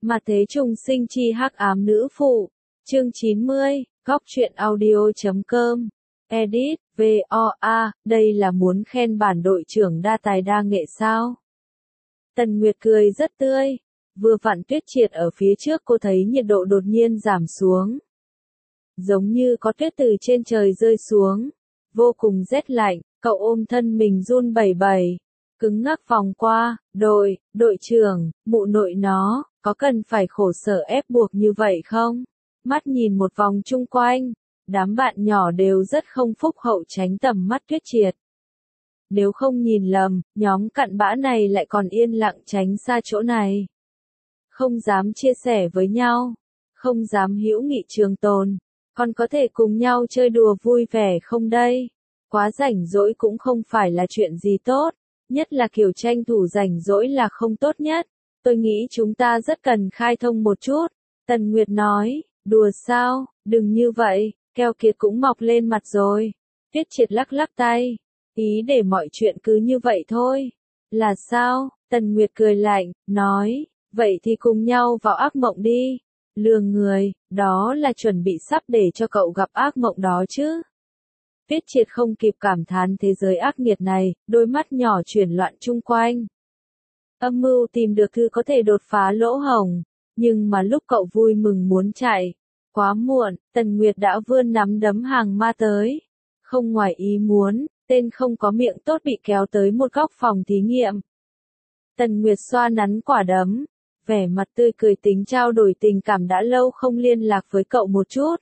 Mà thế trùng sinh chi hắc ám nữ phụ. Chương 90, góc truyện audio.com. Edit, VOA, đây là muốn khen bản đội trưởng đa tài đa nghệ sao? Tần Nguyệt cười rất tươi. Vừa vặn Tuyết Triệt ở phía trước cô thấy nhiệt độ đột nhiên giảm xuống. Giống như có tuyết từ trên trời rơi xuống. Vô cùng rét lạnh, cậu ôm thân mình run bẩy bẩy. Cứng ngắc vòng qua, đội trưởng, mụ nội nó, có cần phải khổ sở ép buộc như vậy không? Mắt nhìn một vòng chung quanh, đám bạn nhỏ đều rất không phúc hậu tránh tầm mắt Tuyết Triệt. Nếu không nhìn lầm, nhóm cặn bã này lại còn yên lặng tránh xa chỗ này. Không dám chia sẻ với nhau, không dám hữu nghị trường tồn, còn có thể cùng nhau chơi đùa vui vẻ không đây? Quá rảnh rỗi cũng không phải là chuyện gì tốt, nhất là kiểu tranh thủ rảnh rỗi là không tốt nhất. Tôi nghĩ chúng ta rất cần khai thông một chút. Tần Nguyệt nói, đùa sao, đừng như vậy, keo kiệt cũng mọc lên mặt rồi. Tuyết Triệt lắc lắc tay, ý để mọi chuyện cứ như vậy thôi. Là sao? Tần Nguyệt cười lạnh, nói, vậy thì cùng nhau vào ác mộng đi. Lừa người, đó là chuẩn bị sắp để cho cậu gặp ác mộng đó chứ. Tuyết Triệt không kịp cảm thán thế giới ác nghiệt này, đôi mắt nhỏ chuyển loạn chung quanh. Âm mưu tìm được thứ có thể đột phá lỗ hổng, nhưng mà lúc cậu vui mừng muốn chạy, quá muộn, Tần Nguyệt đã vươn nắm đấm hàng ma tới. Không ngoài ý muốn, tên không có miệng tốt bị kéo tới một góc phòng thí nghiệm. Tần Nguyệt xoa nắn quả đấm, vẻ mặt tươi cười tính trao đổi tình cảm đã lâu không liên lạc với cậu một chút.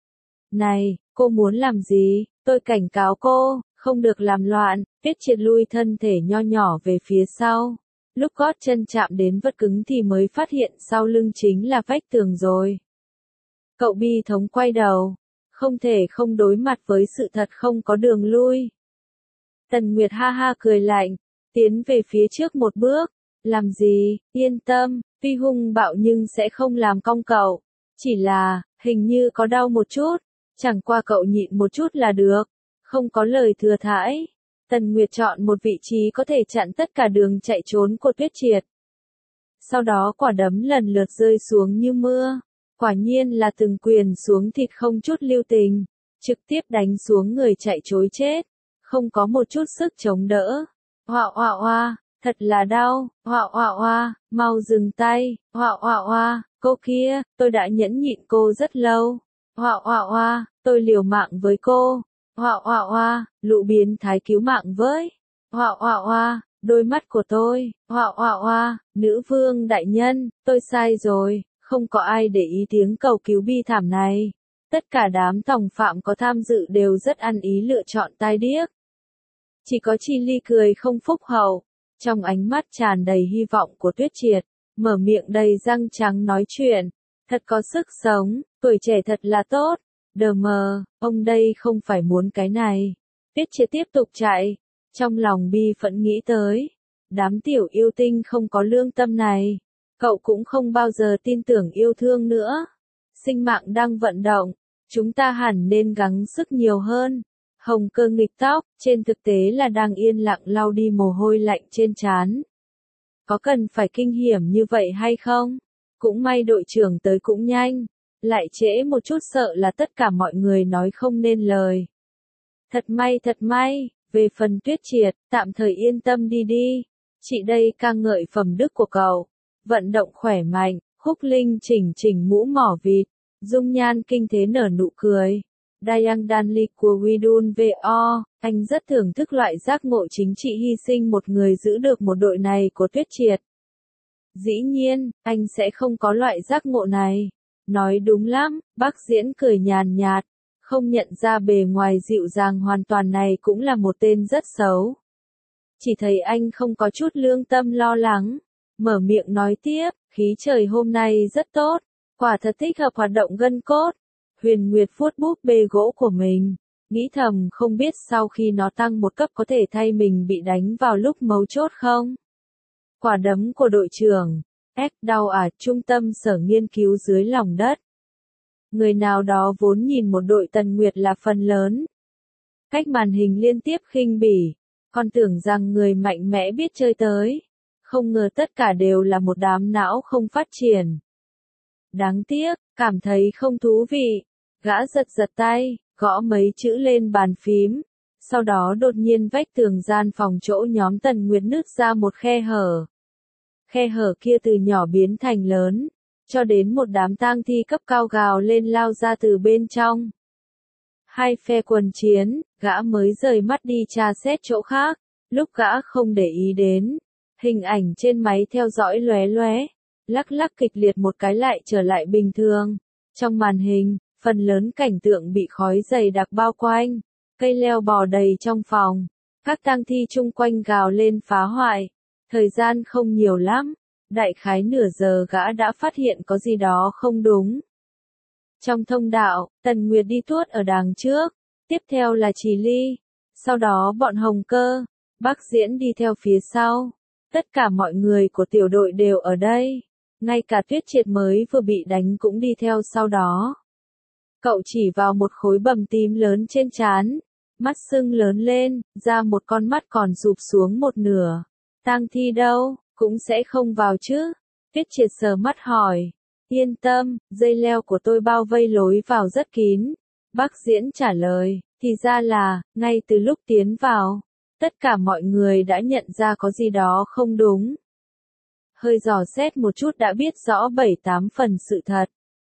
Này, cô muốn làm gì? Tôi cảnh cáo cô, không được làm loạn. Tuyết Triệt lui thân thể nho nhỏ về phía sau. Lúc gót chân chạm đến vật cứng thì mới phát hiện sau lưng chính là vách tường rồi. Cậu bi thống quay đầu, không thể không đối mặt với sự thật không có đường lui. Tần Nguyệt ha ha cười lạnh, tiến về phía trước một bước. Làm gì, yên tâm, tuy hung bạo nhưng sẽ không làm cong cậu. Chỉ là, hình như có đau một chút, chẳng qua cậu nhịn một chút là được, không có lời thừa thãi. Tần Nguyệt chọn một vị trí có thể chặn tất cả đường chạy trốn của Tuyết Triệt. Sau đó quả đấm lần lượt rơi xuống như mưa, quả nhiên là từng quyền xuống thịt không chút lưu tình, trực tiếp đánh xuống người chạy trối chết, không có một chút sức chống đỡ. Oa oa oa, thật là đau, oa oa oa, mau dừng tay, oa oa oa, cô kia, tôi đã nhẫn nhịn cô rất lâu. Oa oa oa, tôi liều mạng với cô. Oa oa oa, lũ biến thái cứu mạng với. Oa oa oa, đôi mắt của tôi. Oa oa oa, nữ vương đại nhân, tôi sai rồi, không có ai để ý tiếng cầu cứu bi thảm này. Tất cả đám tòng phạm có tham dự đều rất ăn ý lựa chọn tai điếc. Chỉ có Chi Ly cười không phúc hậu, trong ánh mắt tràn đầy hy vọng của Tuyết Triệt, mở miệng đầy răng trắng nói chuyện, thật có sức sống, tuổi trẻ thật là tốt. Đờ mờ, ông đây không phải muốn cái này. Tuyết Triệt tiếp tục chạy, trong lòng bi phẫn nghĩ tới, đám tiểu yêu tinh không có lương tâm này, cậu cũng không bao giờ tin tưởng yêu thương nữa. Sinh mạng đang vận động, chúng ta hẳn nên gắng sức nhiều hơn. Hồng Cơ nghịch tóc, trên thực tế là đang yên lặng lau đi mồ hôi lạnh trên trán. Có cần phải kinh hiểm như vậy hay không? Cũng may đội trưởng tới cũng nhanh, lại trễ một chút sợ là tất cả mọi người nói không nên lời. Thật may, về phần Tuyết Triệt, tạm thời yên tâm đi đi. Chị đây ca ngợi phẩm đức của cậu. Vận động khỏe mạnh, khúc linh chỉnh mũ mỏ vịt, dung nhan kinh thế nở nụ cười. Dayang Danli của Widun VO, anh rất thưởng thức loại giác ngộ chính trị hy sinh một người giữ được một đội này của Tuyết Triệt. Dĩ nhiên, anh sẽ không có loại giác ngộ này. Nói đúng lắm, bác Diễn cười nhàn nhạt, không nhận ra bề ngoài dịu dàng hoàn toàn này cũng là một tên rất xấu. Chỉ thấy anh không có chút lương tâm lo lắng, mở miệng nói tiếp, khí trời hôm nay rất tốt, quả thật thích hợp hoạt động gân cốt. Huyền Nguyệt vuốt búp bê gỗ của mình, nghĩ thầm không biết sau khi nó tăng một cấp có thể thay mình bị đánh vào lúc mấu chốt không? Quả đấm của đội trưởng, đau à, trung tâm sở nghiên cứu dưới lòng đất. Người nào đó vốn nhìn một đội Tần Nguyệt là phần lớn. Cách màn hình liên tiếp khinh bỉ, còn tưởng rằng người mạnh mẽ biết chơi tới. Không ngờ tất cả đều là một đám não không phát triển, Đáng tiếc, cảm thấy không thú vị. Gã giật giật tay, gõ mấy chữ lên bàn phím. Sau đó đột nhiên vách tường gian phòng chỗ nhóm Tần Nguyệt nứt ra một khe hở. Khe hở kia từ nhỏ biến thành lớn, cho đến một đám tang thi cấp cao gào lên lao ra từ bên trong. Hai phe quần chiến, gã mới rời mắt đi tra xét chỗ khác, lúc gã không để ý đến. Hình ảnh trên máy theo dõi lóe lóe, lắc lắc kịch liệt một cái lại trở lại bình thường. Trong màn hình, phần lớn cảnh tượng bị khói dày đặc bao quanh, cây leo bò đầy trong phòng, các tang thi chung quanh gào lên phá hoại. Thời gian không nhiều lắm, đại khái nửa giờ gã đã phát hiện có gì đó không đúng. Trong thông đạo, Tần Nguyệt đi tuốt ở đằng trước, tiếp theo là Trì Ly, sau đó bọn Hồng Cơ, Bắc Diễn đi theo phía sau. Tất cả mọi người của tiểu đội đều ở đây, ngay cả Tuyết Triệt mới vừa bị đánh cũng đi theo sau đó. Cậu chỉ vào một khối bầm tím lớn trên trán, mắt sưng lớn lên, ra một con mắt còn sụp xuống một nửa. Tang thi đâu, cũng sẽ không vào chứ? Tuyết Triệt sờ mắt hỏi. Yên tâm, dây leo của tôi bao vây lối vào rất kín. Bắc Diễn trả lời, thì ra là, ngay từ lúc tiến vào, tất cả mọi người đã nhận ra có gì đó không đúng. Hơi dò xét một chút đã biết rõ 7-8 phần sự thật.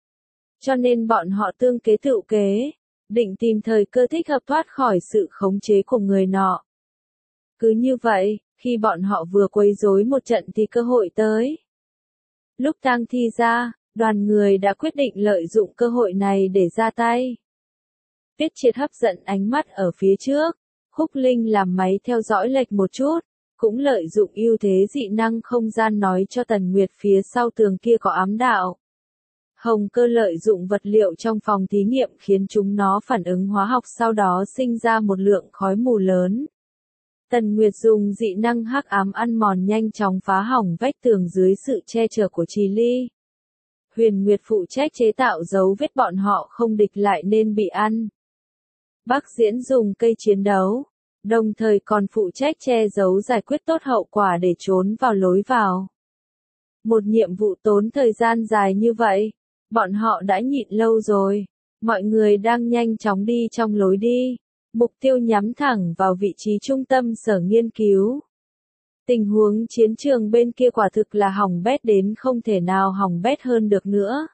Cho nên bọn họ tương kế tựu kế, định tìm thời cơ thích hợp thoát khỏi sự khống chế của người nọ. Cứ như vậy, khi bọn họ vừa quấy rối một trận thì cơ hội tới. Lúc tang thi ra, đoàn người đã quyết định lợi dụng cơ hội này để ra tay. Tuyết Triệt hấp dẫn ánh mắt ở phía trước, Khúc Linh làm máy theo dõi lệch một chút, cũng lợi dụng ưu thế dị năng không gian nói cho Tần Nguyệt phía sau tường kia có ám đạo. Hồng Cơ lợi dụng vật liệu trong phòng thí nghiệm khiến chúng nó phản ứng hóa học sau đó sinh ra một lượng khói mù lớn. Tần Nguyệt dùng dị năng hắc ám ăn mòn nhanh chóng phá hỏng vách tường dưới sự che chở của Trì Ly. Huyền Nguyệt phụ trách chế tạo dấu vết bọn họ không địch lại nên bị ăn. Bắc Diễn dùng cây chiến đấu, đồng thời còn phụ trách che giấu giải quyết tốt hậu quả để trốn vào lối vào. Một nhiệm vụ tốn thời gian dài như vậy, bọn họ đã nhịn lâu rồi. Mọi người đang nhanh chóng đi trong lối đi, mục tiêu nhắm thẳng vào vị trí trung tâm sở nghiên cứu. Tình huống chiến trường bên kia quả thực là hỏng bét đến không thể nào hỏng bét hơn được nữa.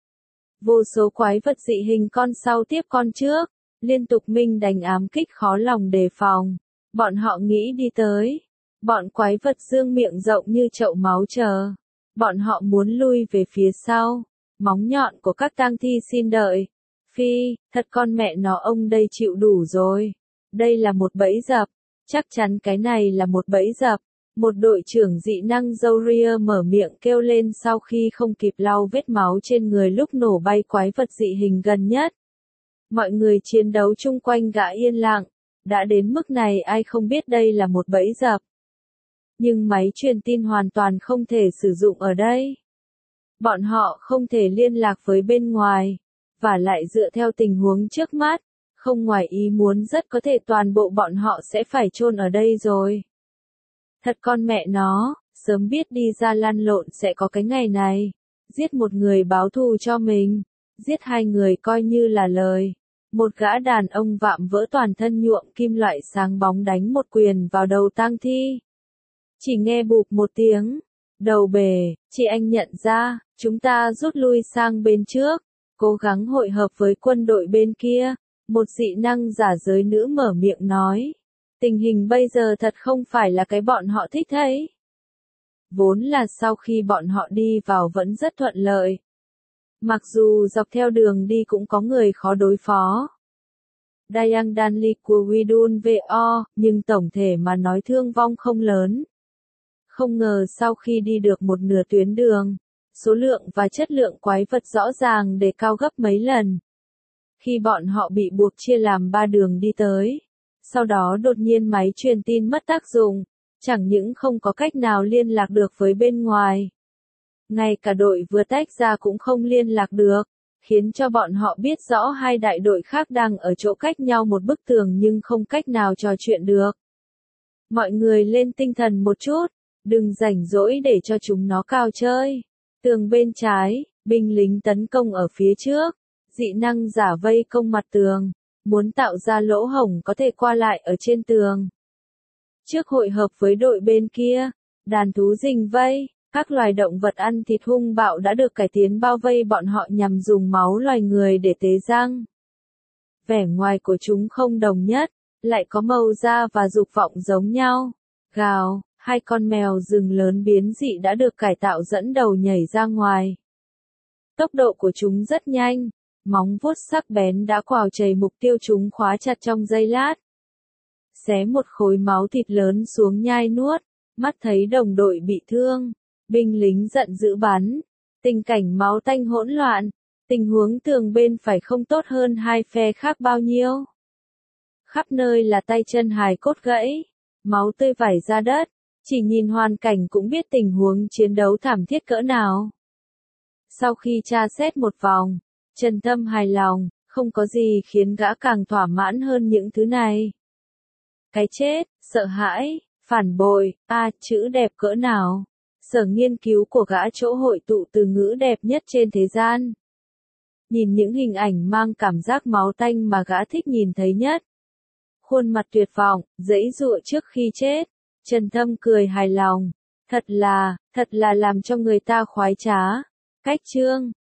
Vô số quái vật dị hình con sau tiếp con trước, liên tục minh đánh ám kích khó lòng đề phòng. Bọn họ nghĩ đi tới. Bọn quái vật dương miệng rộng như chậu máu chờ. Bọn họ muốn lui về phía sau. Móng nhọn của các tang thi xin đợi. Phi, thật con mẹ nó ông đây chịu đủ rồi. Đây là một bẫy dập. Chắc chắn cái này là một bẫy dập. Một đội trưởng dị năng Zoria mở miệng kêu lên sau khi không kịp lau vết máu trên người lúc nổ bay quái vật dị hình gần nhất. Mọi người chiến đấu chung quanh gã yên lặng. Đã đến mức này ai không biết đây là một bẫy dập. Nhưng máy truyền tin hoàn toàn không thể sử dụng ở đây. Bọn họ không thể liên lạc với bên ngoài. Và lại dựa theo tình huống trước mắt, không ngoài ý muốn rất có thể toàn bộ bọn họ sẽ phải chôn ở đây rồi. Thật con mẹ nó, sớm biết đi ra lăn lộn sẽ có cái ngày này. Giết một người báo thù cho mình, giết hai người coi như là lời. Một gã đàn ông vạm vỡ toàn thân nhuộm kim loại sáng bóng đánh một quyền vào đầu tang thi. Chỉ nghe bụp một tiếng, đầu bể, chị anh nhận ra, chúng ta rút lui sang bên trước, cố gắng hội hợp với quân đội bên kia. Một dị năng giả giới nữ mở miệng nói. Tình hình bây giờ thật không phải là cái bọn họ thích thấy. Vốn là sau khi bọn họ đi vào vẫn rất thuận lợi. Mặc dù dọc theo đường đi cũng có người khó đối phó. Dayang Danli của Widun VO, nhưng tổng thể mà nói thương vong không lớn. Không ngờ sau khi đi được một nửa tuyến đường, số lượng và chất lượng quái vật rõ ràng đề cao gấp mấy lần. Khi bọn họ bị buộc chia làm 3 đường đi tới, sau đó đột nhiên máy truyền tin mất tác dụng, chẳng những không có cách nào liên lạc được với bên ngoài. Ngay cả đội vừa tách ra cũng không liên lạc được, khiến cho bọn họ biết rõ hai đại đội khác đang ở chỗ cách nhau một bức tường nhưng không cách nào trò chuyện được. Mọi người lên tinh thần một chút, đừng rảnh rỗi để cho chúng nó cào chơi. Tường bên trái, Binh lính tấn công ở phía trước, dị năng giả vây công mặt tường, muốn tạo ra lỗ hổng có thể qua lại ở trên tường. Trước hội hợp với đội bên kia, đàn thú rình vây, các loài động vật ăn thịt hung bạo đã được cải tiến bao vây bọn họ nhằm dùng máu loài người để tế răng. Vẻ ngoài của chúng không đồng nhất, lại có màu da và dục vọng giống nhau. Gào, hai con mèo rừng lớn biến dị đã được cải tạo dẫn đầu nhảy ra ngoài. Tốc độ của chúng rất nhanh, móng vuốt sắc bén đã quào chày mục tiêu chúng khóa chặt trong giây lát. Xé một khối máu thịt lớn xuống nhai nuốt, mắt thấy đồng đội bị thương, binh lính giận dữ bắn. Tình cảnh máu tanh hỗn loạn, tình huống tường bên phải không tốt hơn hai phe khác bao nhiêu. Khắp nơi là tay chân hài cốt gãy, máu tươi vẩy ra đất, chỉ nhìn hoàn cảnh cũng biết tình huống chiến đấu thảm thiết cỡ nào. Sau khi tra xét một vòng, Trần Tâm hài lòng, không có gì khiến gã càng thỏa mãn hơn những thứ này. Cái chết, sợ hãi, phản bội, chữ đẹp cỡ nào. Sở nghiên cứu của gã chỗ hội tụ từ ngữ đẹp nhất trên thế gian. Nhìn những hình ảnh mang cảm giác máu tanh mà gã thích nhìn thấy nhất. Khuôn mặt tuyệt vọng, giãy giụa trước khi chết. Trần Tâm cười hài lòng. Thật là làm cho người ta khoái trá. Cách chương